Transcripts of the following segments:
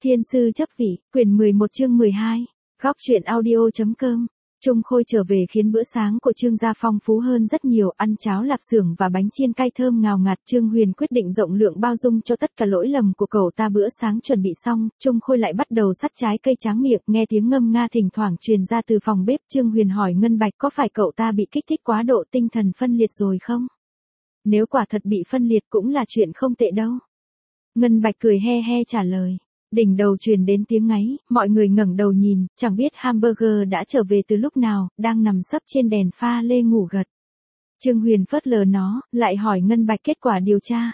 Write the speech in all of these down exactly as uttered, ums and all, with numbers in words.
Thiên sư chấp vị, quyển mười một chương mười hai, góc truyện audio.com. Trung Khôi trở về khiến bữa sáng của Trương gia phong phú hơn rất nhiều, ăn cháo lạp xưởng và bánh chiên cay thơm ngào ngạt. Trương Huyền quyết định rộng lượng bao dung cho tất cả lỗi lầm của cậu ta. Bữa sáng chuẩn bị xong, Trung Khôi lại bắt đầu sắt trái cây tráng miệng, nghe tiếng ngâm nga thỉnh thoảng truyền ra từ phòng bếp. Trương Huyền hỏi Ngân Bạch có phải cậu ta bị kích thích quá độ tinh thần phân liệt rồi không? Nếu quả thật bị phân liệt cũng là chuyện không tệ đâu. Ngân Bạch cười he he trả lời. Đỉnh đầu truyền đến tiếng ngáy, mọi người ngẩng đầu nhìn, chẳng biết hamburger đã trở về từ lúc nào, đang nằm sấp trên đèn pha lê ngủ gật. Trương Huyền phớt lờ nó, lại hỏi Ngân Bạch kết quả điều tra.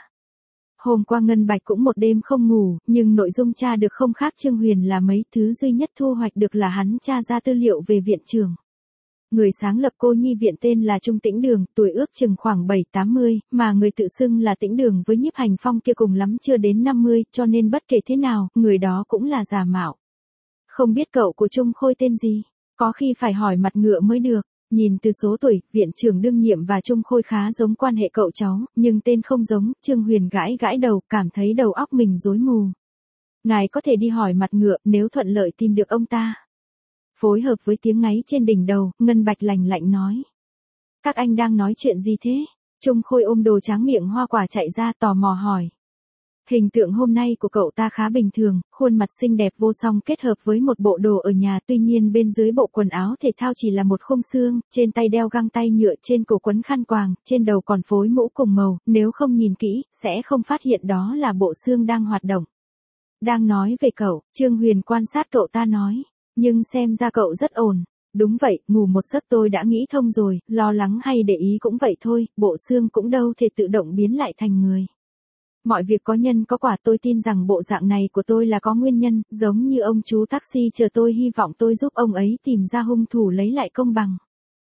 Hôm qua Ngân Bạch cũng một đêm không ngủ, nhưng nội dung tra được không khác Trương Huyền là mấy. Thứ duy nhất thu hoạch được là hắn tra ra tư liệu về viện trưởng. Người sáng lập cô nhi viện tên là Trung Tĩnh Đường, tuổi ước chừng khoảng bảy tám mươi, mà người tự xưng là Tĩnh Đường với Nhiếp Hành Phong kia cùng lắm chưa đến năm mươi, cho nên bất kể thế nào, người đó cũng là giả mạo. Không biết cậu của Trung Khôi tên gì? Có khi phải hỏi mặt ngựa mới được. Nhìn từ số tuổi, viện trưởng đương nhiệm và Trung Khôi khá giống quan hệ cậu cháu, nhưng tên không giống. Trương Huyền gãi gãi đầu, cảm thấy đầu óc mình rối mù. Ngài có thể đi hỏi mặt ngựa, nếu thuận lợi tìm được ông ta. Phối hợp với tiếng ngáy trên đỉnh đầu, Ngân Bạch lạnh lạnh nói. Các anh đang nói chuyện gì thế? Trung Khôi ôm đồ tráng miệng hoa quả chạy ra tò mò hỏi. Hình tượng hôm nay của cậu ta khá bình thường, khuôn mặt xinh đẹp vô song kết hợp với một bộ đồ ở nhà, tuy nhiên bên dưới bộ quần áo thể thao chỉ là một khung xương, trên tay đeo găng tay nhựa, trên cổ quấn khăn quàng, trên đầu còn phối mũ cùng màu, nếu không nhìn kỹ, sẽ không phát hiện đó là bộ xương đang hoạt động. Đang nói về cậu, Trương Huyền quan sát cậu ta nói. Nhưng xem ra cậu rất ổn. Đúng vậy, ngủ một giấc tôi đã nghĩ thông rồi, lo lắng hay để ý cũng vậy thôi, bộ xương cũng đâu thể tự động biến lại thành người. Mọi việc có nhân có quả, tôi tin rằng bộ dạng này của tôi là có nguyên nhân, giống như ông chú taxi chờ tôi, hy vọng tôi giúp ông ấy tìm ra hung thủ lấy lại công bằng.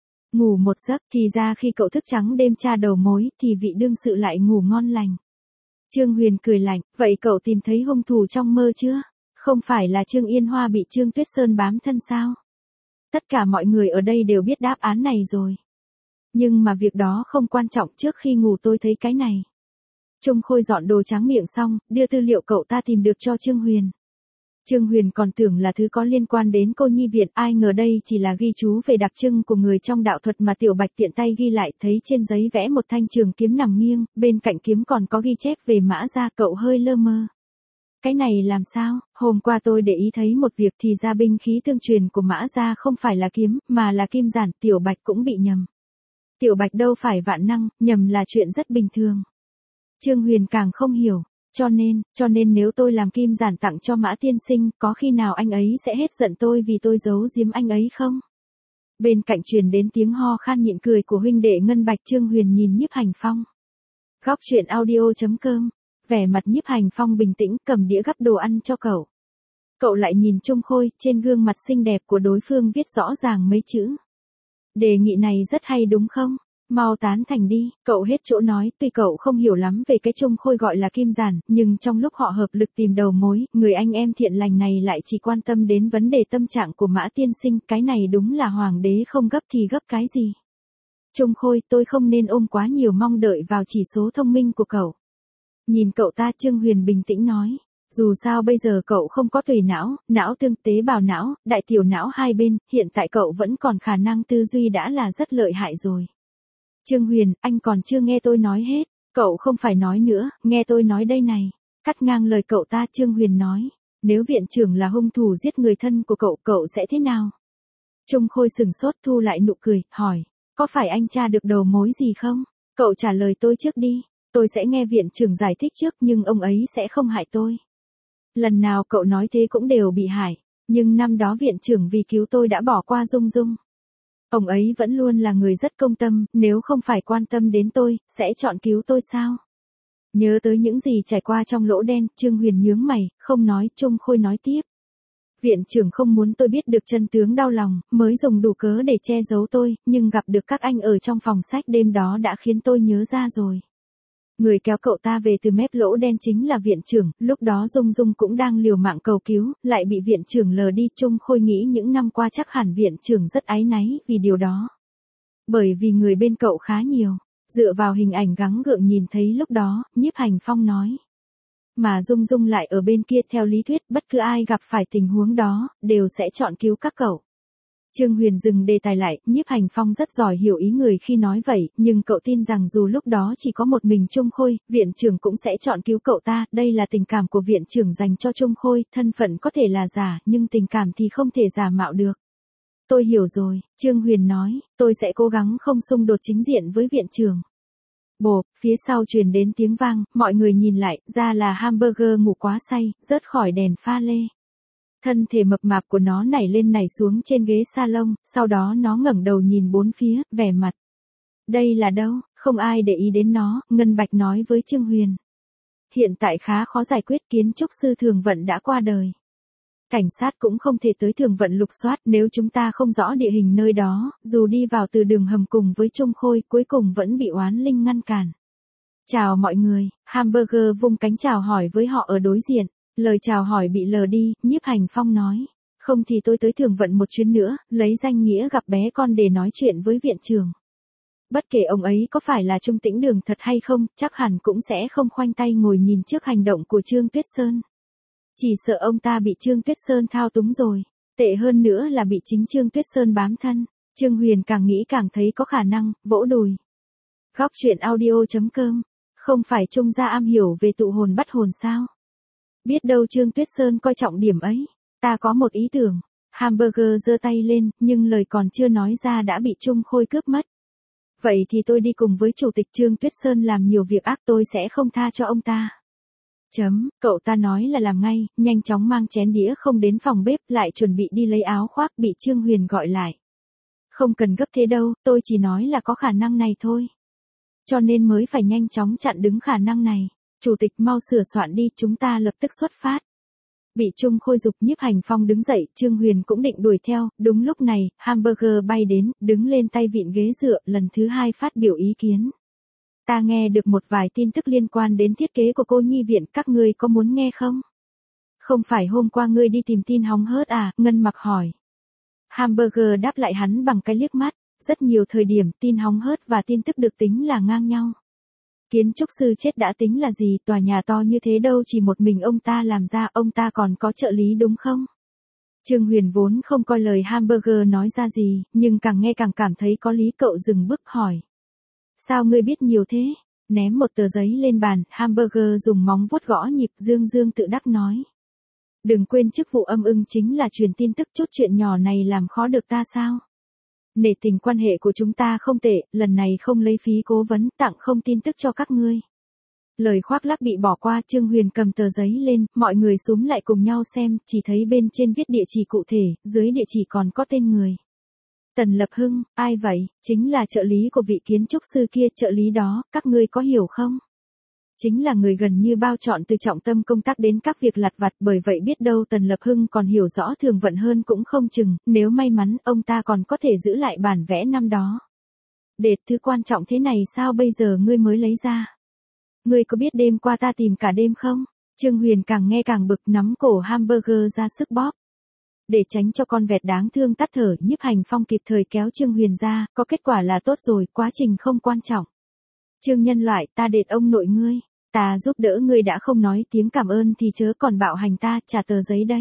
Ngủ một giấc, thì ra khi cậu thức trắng đêm tra đầu mối, thì vị đương sự lại ngủ ngon lành. Trương Huyền cười lạnh, vậy cậu tìm thấy hung thủ trong mơ chưa? Không phải là Trương Yên Hoa bị Trương Tuyết Sơn bám thân sao? Tất cả mọi người ở đây đều biết đáp án này rồi. Nhưng mà việc đó không quan trọng, trước khi ngủ tôi thấy cái này. Trung Khôi dọn đồ tráng miệng xong, đưa tư liệu cậu ta tìm được cho Trương Huyền. Trương Huyền còn tưởng là thứ có liên quan đến cô nhi viện, ai ngờ đây chỉ là ghi chú về đặc trưng của người trong đạo thuật mà Tiểu Bạch tiện tay ghi lại, thấy trên giấy vẽ một thanh trường kiếm nằm nghiêng, bên cạnh kiếm còn có ghi chép về Mã Gia, cậu hơi lơ mơ. Cái này làm sao? Hôm qua tôi để ý thấy một việc, thì ra binh khí tương truyền của Mã Gia không phải là kiếm, mà là kim giản. Tiểu Bạch cũng bị nhầm. Tiểu Bạch đâu phải vạn năng, nhầm là chuyện rất bình thường. Trương Huyền càng không hiểu, cho nên, cho nên nếu tôi làm kim giản tặng cho Mã tiên sinh, có khi nào anh ấy sẽ hết giận tôi vì tôi giấu giếm anh ấy không? Bên cạnh truyền đến tiếng ho khan nhịn cười của huynh đệ Ngân Bạch. Trương Huyền nhìn Nhiếp Hành Phong. Góc truyện audio.com. Vẻ mặt Nhiếp Hành Phong bình tĩnh, cầm đĩa gắp đồ ăn cho cậu. Cậu lại nhìn Trung Khôi, trên gương mặt xinh đẹp của đối phương viết rõ ràng mấy chữ. Đề nghị này rất hay đúng không? Mau tán thành đi. Cậu hết chỗ nói, tuy cậu không hiểu lắm về cái Trung Khôi gọi là kim giản, nhưng trong lúc họ hợp lực tìm đầu mối, người anh em thiện lành này lại chỉ quan tâm đến vấn đề tâm trạng của Mã tiên sinh, cái này đúng là hoàng đế không gấp thì gấp cái gì. Trung Khôi, tôi không nên ôm quá nhiều mong đợi vào chỉ số thông minh của cậu. Nhìn cậu ta, Trương Huyền bình tĩnh nói. Dù sao bây giờ cậu không có tủy não, não tương, tế bào não, đại tiểu não hai bên, hiện tại cậu vẫn còn khả năng tư duy đã là rất lợi hại rồi. Trương Huyền, anh còn chưa nghe tôi nói hết. Cậu không phải nói nữa, nghe tôi nói đây này. Cắt ngang lời cậu ta, Trương Huyền nói. Nếu viện trưởng là hung thủ giết người thân của cậu, cậu sẽ thế nào? Trung Khôi sừng sốt, thu lại nụ cười, hỏi. Có phải anh tra được đầu mối gì không? Cậu trả lời tôi trước đi. Tôi sẽ nghe viện trưởng giải thích trước, nhưng ông ấy sẽ không hại tôi. Lần nào cậu nói thế cũng đều bị hại, nhưng năm đó viện trưởng vì cứu tôi đã bỏ qua Dung Dung. Ông ấy vẫn luôn là người rất công tâm, nếu không phải quan tâm đến tôi, sẽ chọn cứu tôi sao? Nhớ tới những gì trải qua trong lỗ đen, Trương Huyền nhướng mày, không nói. Trung Khôi nói tiếp. Viện trưởng không muốn tôi biết được chân tướng, đau lòng, mới dùng đủ cớ để che giấu tôi, nhưng gặp được các anh ở trong phòng sách đêm đó đã khiến tôi nhớ ra rồi. Người kéo cậu ta về từ mép lỗ đen chính là viện trưởng, lúc đó Dung Dung cũng đang liều mạng cầu cứu, lại bị viện trưởng lờ đi. Trung Khôi nghĩ những năm qua chắc hẳn viện trưởng rất áy náy vì điều đó. Bởi vì người bên cậu khá nhiều, dựa vào hình ảnh gắng gượng nhìn thấy lúc đó, Nhiếp Hành Phong nói. mà Dung Dung lại ở bên kia theo lý thuyết bất cứ ai gặp phải tình huống đó, đều sẽ chọn cứu các cậu. Trương Huyền dừng đề tài lại, Nhiếp Hành Phong rất giỏi hiểu ý người khi nói vậy, nhưng cậu tin rằng dù lúc đó chỉ có một mình Trung Khôi, viện trưởng cũng sẽ chọn cứu cậu ta, đây là tình cảm của viện trưởng dành cho Trung Khôi, thân phận có thể là giả, nhưng tình cảm thì không thể giả mạo được. Tôi hiểu rồi, Trương Huyền nói, tôi sẽ cố gắng không xung đột chính diện với viện trưởng. Bộp, phía sau truyền đến tiếng vang, mọi người nhìn lại, ra là hamburger ngủ quá say, rớt khỏi đèn pha lê. Thân thể mập mạp của nó nảy lên nảy xuống trên ghế salon, sau đó nó ngẩng đầu nhìn bốn phía, vẻ mặt. Đây là đâu, không ai để ý đến nó, Ngân Bạch nói với Trương Huyền. Hiện tại khá khó giải quyết, kiến trúc sư Thường Vận đã qua đời. Cảnh sát cũng không thể tới Thường Vận lục soát, nếu chúng ta không rõ địa hình nơi đó, dù đi vào từ đường hầm cùng với Trung Khôi, cuối cùng vẫn bị oán linh ngăn cản. Chào mọi người, hamburger vung cánh chào hỏi với họ ở đối diện. Lời chào hỏi bị lờ đi, Nhiếp Hành Phong nói. Không thì tôi tới Thường Vận một chuyến nữa, lấy danh nghĩa gặp bé con để nói chuyện với viện trưởng. Bất kể ông ấy có phải là Trung Tĩnh Đường thật hay không, chắc hẳn cũng sẽ không khoanh tay ngồi nhìn trước hành động của Trương Tuyết Sơn. Chỉ sợ ông ta bị Trương Tuyết Sơn thao túng rồi. Tệ hơn nữa là bị chính Trương Tuyết Sơn bám thân. Trương Huyền càng nghĩ càng thấy có khả năng, vỗ đùi. Góc truyện audio chấm com. Không phải Trung gia am hiểu về tụ hồn bắt hồn sao? Biết đâu Trương Tuyết Sơn coi trọng điểm ấy. Ta có một ý tưởng. Hamburger giơ tay lên, nhưng lời còn chưa nói ra đã bị Trung Khôi cướp mất. Vậy thì tôi đi cùng với Chủ tịch Trương Tuyết Sơn làm nhiều việc ác, tôi sẽ không tha cho ông ta. Chấm, cậu ta nói là làm ngay, nhanh chóng mang chén đĩa không đến phòng bếp, lại chuẩn bị đi lấy áo khoác, bị Trương Huyền gọi lại. Không cần gấp thế đâu, tôi chỉ nói là có khả năng này thôi. Cho nên mới phải nhanh chóng chặn đứng khả năng này. Chủ tịch mau sửa soạn đi, chúng ta lập tức xuất phát. Bị Trung Khôi giục, Nhiếp Hành Phong đứng dậy, Trương Huyền cũng định đuổi theo, đúng lúc này, hamburger bay đến, đứng lên tay vịn ghế dựa, lần thứ hai phát biểu ý kiến. Ta nghe được một vài tin tức liên quan đến thiết kế của cô nhi viện, các ngươi có muốn nghe không? Không phải hôm qua ngươi đi tìm tin hóng hớt à, Ngân Mặc hỏi. Hamburger đáp lại hắn bằng cái liếc mắt, rất nhiều thời điểm tin hóng hớt và tin tức được tính là ngang nhau. Kiến trúc sư chết đã tính là gì, tòa nhà to như thế đâu chỉ một mình ông ta làm ra, ông ta còn có trợ lý đúng không? Trương Huyền vốn không coi lời hamburger nói ra gì, nhưng càng nghe càng cảm thấy có lý, cậu dừng bước hỏi. Sao ngươi biết nhiều thế? Ném một tờ giấy lên bàn, hamburger dùng móng vuốt gõ nhịp, dương dương tự đắc nói. Đừng quên chức vụ âm ưng chính là truyền tin tức, chút chuyện nhỏ này làm khó được ta sao? Nể tình quan hệ của chúng ta không tệ, lần này không lấy phí cố vấn, tặng không tin tức cho các ngươi. Lời khoác lác bị bỏ qua, Trương Huyền cầm tờ giấy lên, mọi người xúm lại cùng nhau xem, chỉ thấy bên trên viết địa chỉ cụ thể, dưới địa chỉ còn có tên người. Tần Lập Hưng, ai vậy? Chính là trợ lý của vị kiến trúc sư kia, trợ lý đó, các ngươi có hiểu không? Chính là người gần như bao trọn từ trọng tâm công tác đến các việc lặt vặt, bởi vậy biết đâu Tần Lập Hưng còn hiểu rõ Thường Vận hơn cũng không chừng, nếu may mắn, ông ta còn có thể giữ lại bản vẽ năm đó. Đệt, thứ quan trọng thế này sao bây giờ ngươi mới lấy ra? Ngươi có biết đêm qua ta tìm cả đêm không? Trương Huyền càng nghe càng bực, nắm cổ hamburger ra sức bóp. Để tránh cho con vẹt đáng thương tắt thở, Nhiếp Hành Phong kịp thời kéo Trương Huyền ra, có kết quả là tốt rồi, quá trình không quan trọng. Trương nhân loại, ta đệt ông nội ngươi, ta giúp đỡ ngươi đã không nói tiếng cảm ơn thì chớ còn bạo hành ta, trả tờ giấy đây.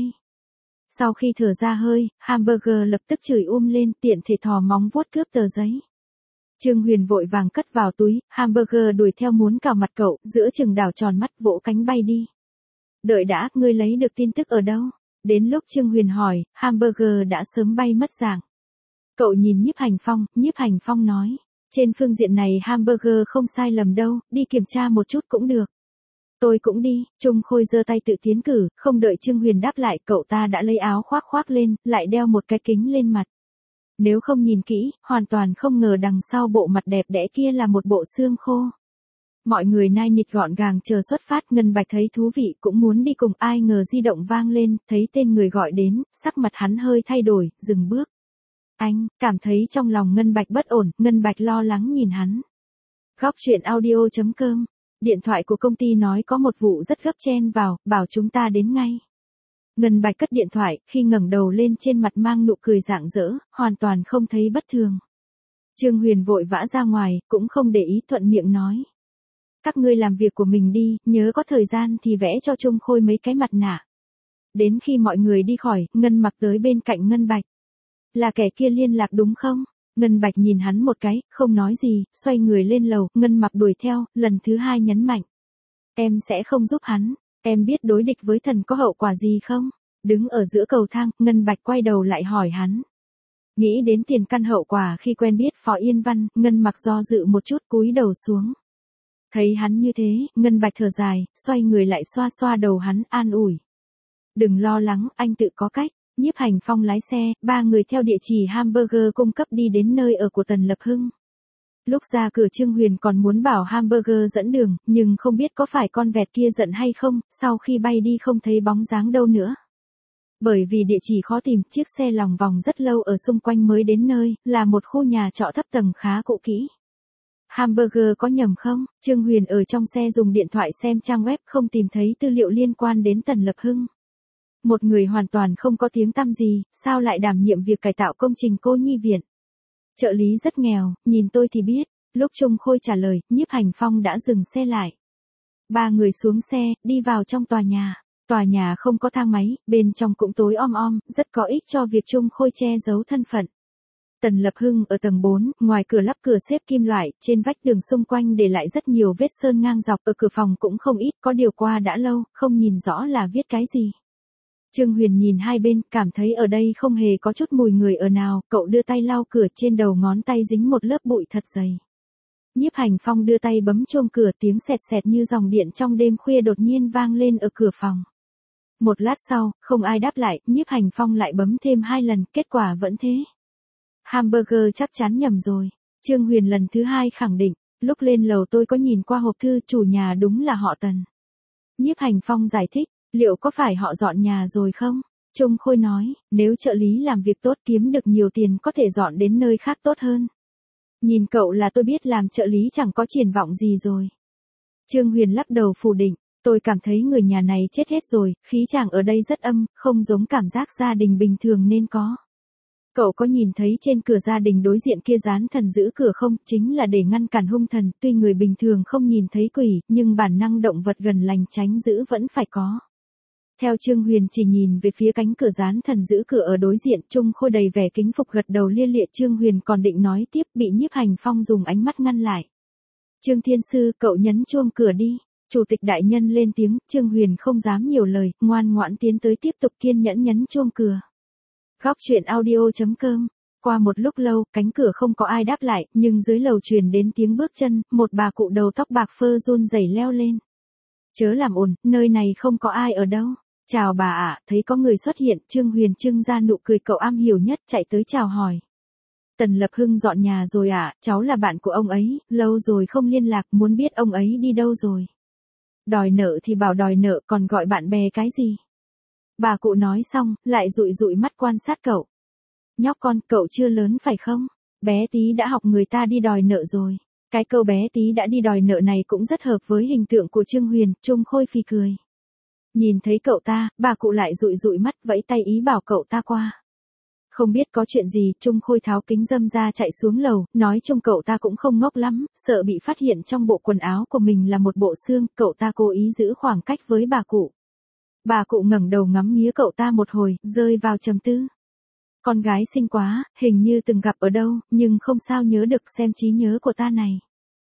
Sau khi thở ra hơi, hamburger lập tức chửi um lên, tiện thể thò móng vuốt cướp tờ giấy. Trương Huyền vội vàng cất vào túi, hamburger đuổi theo muốn cào mặt cậu, giữa chừng đảo tròn mắt vỗ cánh bay đi. Đợi đã, ngươi lấy được tin tức ở đâu? Đến lúc Trương Huyền hỏi, hamburger đã sớm bay mất dạng. Cậu nhìn Nhiếp Hành Phong, Nhiếp Hành Phong nói. Trên phương diện này hamburger không sai lầm đâu, đi kiểm tra một chút cũng được. Tôi cũng đi, Trung Khôi giơ tay tự tiến cử, không đợi Trương Huyền đáp lại, cậu ta đã lấy áo khoác khoác lên, lại đeo một cái kính lên mặt. Nếu không nhìn kỹ, hoàn toàn không ngờ đằng sau bộ mặt đẹp đẽ kia là một bộ xương khô. Mọi người nai nịt gọn gàng chờ xuất phát, Ngân Bạch thấy thú vị cũng muốn đi cùng, ai ngờ di động vang lên, thấy tên người gọi đến, sắc mặt hắn hơi thay đổi, dừng bước. Anh, cảm thấy trong lòng Ngân Bạch bất ổn, Ngân Bạch lo lắng nhìn hắn. Góc truyện audio chấm com, điện thoại của công ty nói có một vụ rất gấp chen vào, bảo chúng ta đến ngay. Ngân Bạch cất điện thoại, khi ngẩng đầu lên trên mặt mang nụ cười rạng rỡ, hoàn toàn không thấy bất thường. Trương Huyền vội vã ra ngoài, cũng không để ý, thuận miệng nói. Các ngươi làm việc của mình đi, nhớ có thời gian thì vẽ cho Trung Khôi mấy cái mặt nạ. Đến khi mọi người đi khỏi, Ngân Mặc tới bên cạnh Ngân Bạch. Là kẻ kia liên lạc đúng không? Ngân Bạch nhìn hắn một cái, không nói gì, xoay người lên lầu, Ngân Mặc đuổi theo, lần thứ hai nhấn mạnh. Em sẽ không giúp hắn, em biết đối địch với thần có hậu quả gì không? Đứng ở giữa cầu thang, Ngân Bạch quay đầu lại hỏi hắn. Nghĩ đến tiền căn hậu quả khi quen biết Phó Yên Văn, Ngân Mặc do dự một chút cúi đầu xuống. Thấy hắn như thế, Ngân Bạch thở dài, xoay người lại xoa xoa đầu hắn, an ủi. Đừng lo lắng, anh tự có cách. Nhiếp Hành Phong lái xe, ba người theo địa chỉ hamburger cung cấp đi đến nơi ở của Tần Lập Hưng. Lúc ra cửa Trương Huyền còn muốn bảo hamburger dẫn đường, nhưng không biết có phải con vẹt kia giận hay không, sau khi bay đi không thấy bóng dáng đâu nữa. Bởi vì địa chỉ khó tìm, chiếc xe lòng vòng rất lâu ở xung quanh mới đến nơi, là một khu nhà trọ thấp tầng khá cũ kỹ. Hamburger có nhầm không? Trương Huyền ở trong xe dùng điện thoại xem trang web không tìm thấy tư liệu liên quan đến Tần Lập Hưng. Một người hoàn toàn không có tiếng tăm gì, sao lại đảm nhiệm việc cải tạo công trình cô nhi viện? Trợ lý rất nghèo, nhìn tôi thì biết. Lúc Trung Khôi trả lời, Nhiếp Hành Phong đã dừng xe lại. Ba người xuống xe, đi vào trong tòa nhà. Tòa nhà không có thang máy, bên trong cũng tối om om, rất có ích cho việc Trung Khôi che giấu thân phận. Tần Lập Hưng ở tầng bốn, ngoài cửa lắp cửa xếp kim loại, trên vách tường xung quanh để lại rất nhiều vết sơn ngang dọc, ở cửa phòng cũng không ít, có điều qua đã lâu, không nhìn rõ là viết cái gì. Trương Huyền nhìn hai bên, cảm thấy ở đây không hề có chút mùi người ở nào, cậu đưa tay lau cửa, trên đầu ngón tay dính một lớp bụi thật dày. Nhiếp Hành Phong đưa tay bấm chuông cửa, tiếng sẹt sẹt như dòng điện trong đêm khuya đột nhiên vang lên ở cửa phòng. Một lát sau, không ai đáp lại, Nhiếp Hành Phong lại bấm thêm hai lần, kết quả vẫn thế. Hamburger chắc chắn nhầm rồi. Trương Huyền lần thứ hai khẳng định, lúc lên lầu tôi có nhìn qua hộp thư, chủ nhà đúng là họ Tần. Nhiếp Hành Phong giải thích, liệu có phải họ dọn nhà rồi không? Trung Khôi nói, nếu trợ lý làm việc tốt kiếm được nhiều tiền có thể dọn đến nơi khác tốt hơn. Nhìn cậu là tôi biết làm trợ lý chẳng có triển vọng gì rồi. Trương Huyền lắc đầu phủ định, tôi cảm thấy người nhà này chết hết rồi, khí chàng ở đây rất âm, không giống cảm giác gia đình bình thường nên có. Cậu có nhìn thấy trên cửa gia đình đối diện kia dán thần giữ cửa không? Chính là để ngăn cản hung thần, tuy người bình thường không nhìn thấy quỷ, nhưng bản năng động vật gần lành tránh giữ vẫn phải có. Theo Trương Huyền chỉ nhìn về phía cánh cửa dán thần giữ cửa ở đối diện, Trung Khôi đầy vẻ kính phục gật đầu lia lịa. Trương Huyền còn định nói tiếp, bị Nhiếp Hành Phong dùng ánh mắt ngăn lại. Trương Thiên Sư, cậu nhấn chuông cửa đi. Chủ tịch đại nhân lên tiếng, Trương Huyền không dám nhiều lời, ngoan ngoãn tiến tới tiếp tục kiên nhẫn nhấn chuông cửa. Góc truyện audio chấm com. Qua một lúc lâu, cánh cửa không có ai đáp lại, nhưng dưới lầu truyền đến tiếng bước chân, một bà cụ đầu tóc bạc phơ run rẩy leo lên. Chớ làm ồn, nơi này không có ai ở đâu. Chào bà ạ, thấy có người xuất hiện, Trương Huyền trưng ra nụ cười cậu am hiểu nhất, chạy tới chào hỏi. Tần Lập Hưng dọn nhà rồi ạ, cháu là bạn của ông ấy, lâu rồi không liên lạc, muốn biết ông ấy đi đâu rồi. Đòi nợ thì bảo đòi nợ, còn gọi bạn bè cái gì? Bà cụ nói xong, lại dụi dụi mắt quan sát cậu. Nhóc con, cậu chưa lớn phải không? Bé tí đã học người ta đi đòi nợ rồi. Cái câu bé tí đã đi đòi nợ này cũng rất hợp với hình tượng của Trương Huyền, Trung Khôi phì cười. Nhìn thấy cậu ta, bà cụ lại dụi dụi mắt, vẫy tay ý bảo cậu ta qua. Không biết có chuyện gì, Trung Khôi tháo kính râm ra chạy xuống lầu, nói chung cậu ta cũng không ngốc lắm, sợ bị phát hiện trong bộ quần áo của mình là một bộ xương, cậu ta cố ý giữ khoảng cách với bà cụ. Bà cụ ngẩng đầu ngắm nghía cậu ta một hồi, rơi vào trầm tư. Con gái xinh quá, hình như từng gặp ở đâu, nhưng không sao nhớ được, xem trí nhớ của ta này.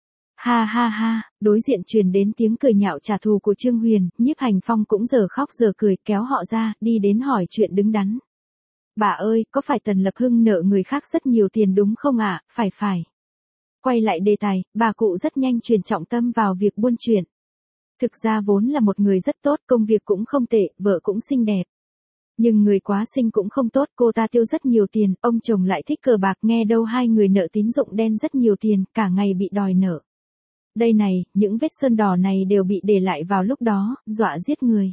Ha ha ha, đối diện truyền đến tiếng cười nhạo trả thù của Trương Huyền, Nhiếp Hành Phong cũng giờ khóc giờ cười, kéo họ ra, đi đến hỏi chuyện đứng đắn. Bà ơi, có phải Tần Lập Hưng nợ người khác rất nhiều tiền đúng không ạ? À? Phải phải. Quay lại đề tài, bà cụ rất nhanh chuyển trọng tâm vào việc buôn chuyện. Thực ra vốn là một người rất tốt, công việc cũng không tệ, vợ cũng xinh đẹp. Nhưng người quá xinh cũng không tốt, cô ta tiêu rất nhiều tiền, ông chồng lại thích cờ bạc, nghe đâu hai người nợ tín dụng đen rất nhiều tiền, cả ngày bị đòi nợ. Đây này, những vết sơn đỏ này đều bị để lại vào lúc đó, dọa giết người.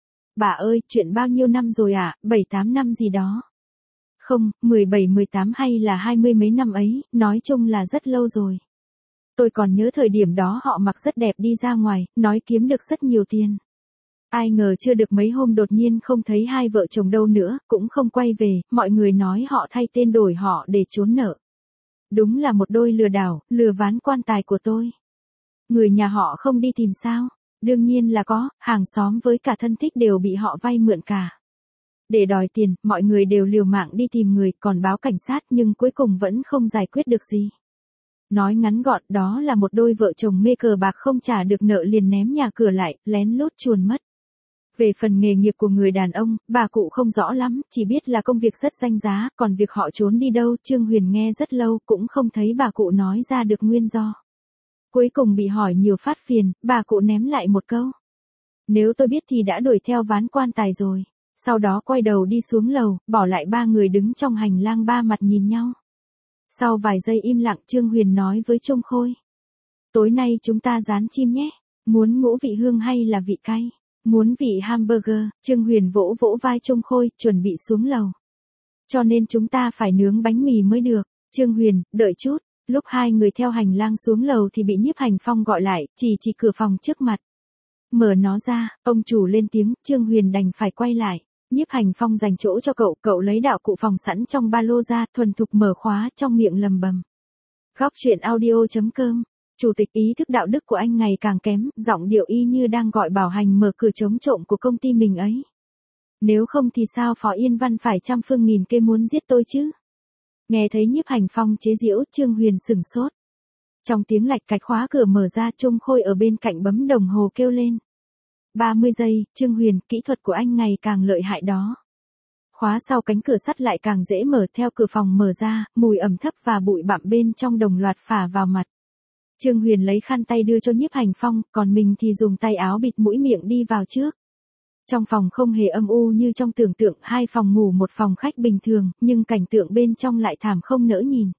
Bà ơi, chuyện bao nhiêu năm rồi ạ, à? bảy tám năm gì đó. Không, mười bảy mười tám hay là hai mươi mấy năm ấy, nói chung là rất lâu rồi. Tôi còn nhớ thời điểm đó họ mặc rất đẹp đi ra ngoài, nói kiếm được rất nhiều tiền. Ai ngờ chưa được mấy hôm đột nhiên không thấy hai vợ chồng đâu nữa, cũng không quay về, mọi người nói họ thay tên đổi họ để trốn nợ. Đúng là một đôi lừa đảo, lừa ván quan tài của tôi. Người nhà họ không đi tìm sao? Đương nhiên là có, hàng xóm với cả thân thích đều bị họ vay mượn cả. Để đòi tiền, mọi người đều liều mạng đi tìm người, còn báo cảnh sát nhưng cuối cùng vẫn không giải quyết được gì. Nói ngắn gọn, đó là một đôi vợ chồng mê cờ bạc không trả được nợ liền ném nhà cửa lại, lén lút chuồn mất. Về phần nghề nghiệp của người đàn ông, bà cụ không rõ lắm, chỉ biết là công việc rất danh giá, còn việc họ trốn đi đâu, Trương Huyền nghe rất lâu cũng không thấy bà cụ nói ra được nguyên do. Cuối cùng bị hỏi nhiều phát phiền, bà cụ ném lại một câu. Nếu tôi biết thì đã đuổi theo ván quan tài rồi. Sau đó quay đầu đi xuống lầu, bỏ lại ba người đứng trong hành lang ba mặt nhìn nhau. Sau vài giây im lặng, Trương Huyền nói với Trung Khôi. Tối nay chúng ta rán chim nhé. Muốn ngũ vị hương hay là vị cay? Muốn vị hamburger? Trương Huyền vỗ vỗ vai Trung Khôi, chuẩn bị xuống lầu. Cho nên chúng ta phải nướng bánh mì mới được. Trương Huyền, đợi chút. Lúc hai người theo hành lang xuống lầu thì bị Nhiếp Hành Phong gọi lại, chỉ chỉ cửa phòng trước mặt. Mở nó ra, ông chủ lên tiếng, Trương Huyền đành phải quay lại. Nhiếp Hành Phong dành chỗ cho cậu, cậu lấy đạo cụ phòng sẵn trong ba lô ra, thuần thục mở khóa, trong miệng lầm bầm. Góc truyện audio chấm com. Chủ tịch ý thức đạo đức của anh ngày càng kém, giọng điệu y như đang gọi bảo hành mở cửa chống trộm của công ty mình ấy. Nếu không thì sao Phó Yên Văn phải trăm phương nghìn kế muốn giết tôi chứ? Nghe thấy Nhiếp Hành Phong chế giễu, Trương Huyền sửng sốt. Trong tiếng lạch cạch khóa cửa mở ra, Trung Khôi ở bên cạnh bấm đồng hồ kêu lên. ba mươi giây, Trương Huyền, kỹ thuật của anh ngày càng lợi hại đó. Khóa sau cánh cửa sắt lại càng dễ mở, theo cửa phòng mở ra, mùi ẩm thấp và bụi bặm bên trong đồng loạt phả vào mặt. Trương Huyền lấy khăn tay đưa cho Nhiếp Hành Phong, còn mình thì dùng tay áo bịt mũi miệng đi vào trước. Trong phòng không hề âm u như trong tưởng tượng, hai phòng ngủ một phòng khách bình thường, nhưng cảnh tượng bên trong lại thảm không nỡ nhìn.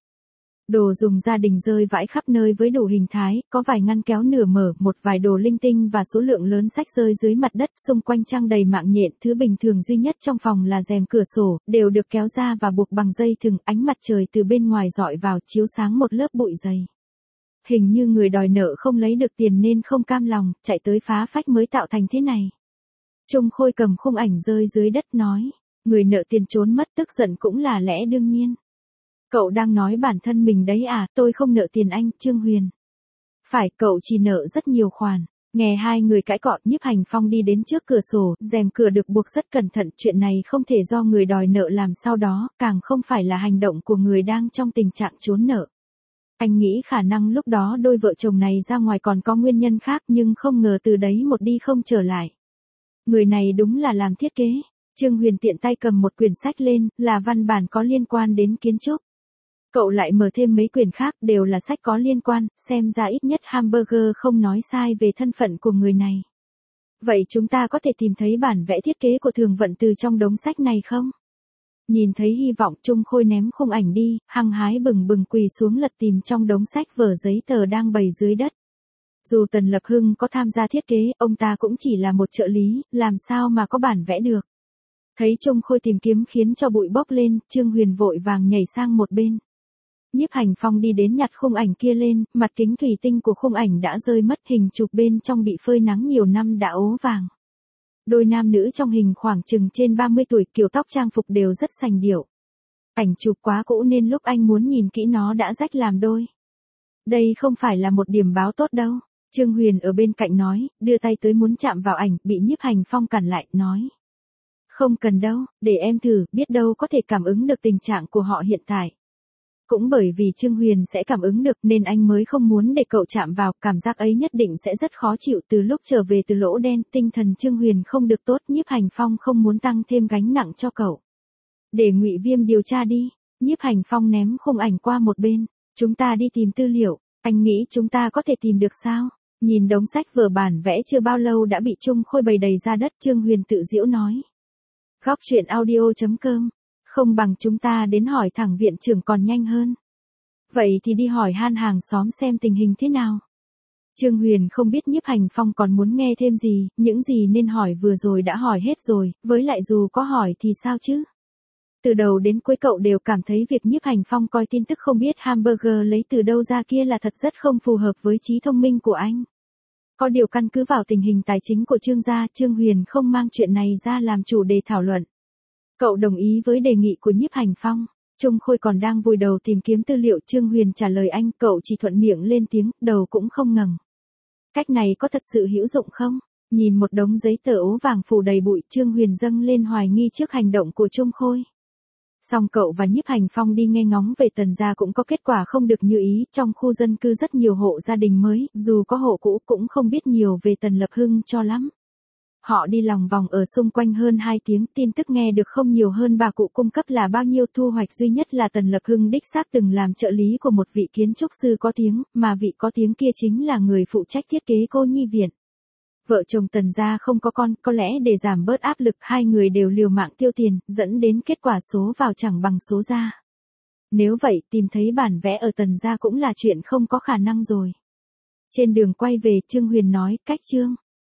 Đồ dùng gia đình rơi vãi khắp nơi với đủ hình thái, có vài ngăn kéo nửa mở, một vài đồ linh tinh và số lượng lớn sách rơi dưới mặt đất, xung quanh trang đầy mạng nhện, thứ bình thường duy nhất trong phòng là rèm cửa sổ, đều được kéo ra và buộc bằng dây thừng, ánh mặt trời từ bên ngoài rọi vào, chiếu sáng một lớp bụi dày. Hình như người đòi nợ không lấy được tiền nên không cam lòng, chạy tới phá phách mới tạo thành thế này. Trung Khôi cầm khung ảnh rơi dưới đất nói, người nợ tiền trốn mất tức giận cũng là lẽ đương nhiên. Cậu đang nói bản thân mình đấy à, tôi không nợ tiền anh, Trương Huyền. Phải, cậu chỉ nợ rất nhiều khoản. Nghe hai người cãi cọ, Nhiếp Hành Phong đi đến trước cửa sổ, rèm cửa được buộc rất cẩn thận, chuyện này không thể do người đòi nợ làm sau đó, càng không phải là hành động của người đang trong tình trạng trốn nợ. Anh nghĩ khả năng lúc đó đôi vợ chồng này ra ngoài còn có nguyên nhân khác, nhưng không ngờ từ đấy một đi không trở lại. Người này đúng là làm thiết kế. Trương Huyền tiện tay cầm một quyển sách lên, là văn bản có liên quan đến kiến trúc. Cậu lại mở thêm mấy quyển khác, đều là sách có liên quan, xem ra ít nhất hamburger không nói sai về thân phận của người này. Vậy chúng ta có thể tìm thấy bản vẽ thiết kế của Thường Vận từ trong đống sách này không? Nhìn thấy hy vọng, Trung Khôi ném khung ảnh đi, hăng hái bừng bừng quỳ xuống lật tìm trong đống sách vở giấy tờ đang bày dưới đất. Dù Tần Lập Hưng có tham gia thiết kế, ông ta cũng chỉ là một trợ lý, làm sao mà có bản vẽ được. Thấy Trung Khôi tìm kiếm khiến cho bụi bốc lên, Trương Huyền vội vàng nhảy sang một bên. Nhiếp Hành Phong đi đến nhặt khung ảnh kia lên, mặt kính thủy tinh của khung ảnh đã rơi mất, hình chụp bên trong bị phơi nắng nhiều năm đã ố vàng. Đôi nam nữ trong hình khoảng chừng trên ba mươi tuổi, kiểu tóc trang phục đều rất sành điệu. Ảnh chụp quá cũ nên lúc anh muốn nhìn kỹ nó đã rách làm đôi. Đây không phải là một điểm báo tốt đâu. Trương Huyền ở bên cạnh nói, đưa tay tới muốn chạm vào ảnh, bị Nhiếp Hành Phong cản lại, nói. Không cần đâu, để em thử, biết đâu có thể cảm ứng được tình trạng của họ hiện tại. Cũng bởi vì Trương Huyền sẽ cảm ứng được nên anh mới không muốn để cậu chạm vào, cảm giác ấy nhất định sẽ rất khó chịu. Từ lúc trở về từ lỗ đen, tinh thần Trương Huyền không được tốt, Nhiếp Hành Phong không muốn tăng thêm gánh nặng cho cậu. Để Ngụy Viêm điều tra đi. Nhiếp Hành Phong ném khung ảnh qua một bên, chúng ta đi tìm tư liệu, anh nghĩ chúng ta có thể tìm được sao? Nhìn đống sách vở bản vẽ chưa bao lâu đã bị Trung Khôi bày đầy ra đất, Trương Huyền tự giễu nói. Góc truyện audio chấm com. Không bằng chúng ta đến hỏi thẳng viện trưởng còn nhanh hơn. Vậy thì đi hỏi han hàng xóm xem tình hình thế nào. Trương Huyền không biết Nhiếp Hành Phong còn muốn nghe thêm gì, những gì nên hỏi vừa rồi đã hỏi hết rồi, với lại dù có hỏi thì sao chứ. Từ đầu đến cuối cậu đều cảm thấy việc Nhiếp Hành Phong coi tin tức không biết hamburger lấy từ đâu ra kia là thật rất không phù hợp với trí thông minh của anh. Có điều căn cứ vào tình hình tài chính của Trương gia, Trương Huyền không mang chuyện này ra làm chủ đề thảo luận. Cậu đồng ý với đề nghị của Nhiếp Hành Phong. Trung Khôi còn đang vùi đầu tìm kiếm tư liệu, Trương Huyền trả lời anh, cậu chỉ thuận miệng lên tiếng, đầu cũng không ngẩng. Cách này có thật sự hữu dụng không? Nhìn một đống giấy tờ ố vàng phủ đầy bụi, Trương Huyền dâng lên hoài nghi trước hành động của Trung Khôi. Song cậu và Nhiếp Hành Phong đi nghe ngóng về Tần gia cũng có kết quả không được như ý, trong khu dân cư rất nhiều hộ gia đình mới, dù có hộ cũ cũng không biết nhiều về Tần Lập Hưng cho lắm. Họ đi lòng vòng ở xung quanh hơn hai tiếng, tin tức nghe được không nhiều hơn bà cụ cung cấp là bao nhiêu, thu hoạch duy nhất là Tần Lập Hưng đích xác từng làm trợ lý của một vị kiến trúc sư có tiếng, mà vị có tiếng kia chính là người phụ trách thiết kế cô nhi viện. Vợ chồng Tần gia không có con, có lẽ để giảm bớt áp lực hai người đều liều mạng tiêu tiền, dẫn đến kết quả số vào chẳng bằng số ra. Nếu vậy tìm thấy bản vẽ ở Tần gia cũng là chuyện không có khả năng rồi. Trên đường quay về, Trương Huyền nói, cách Trương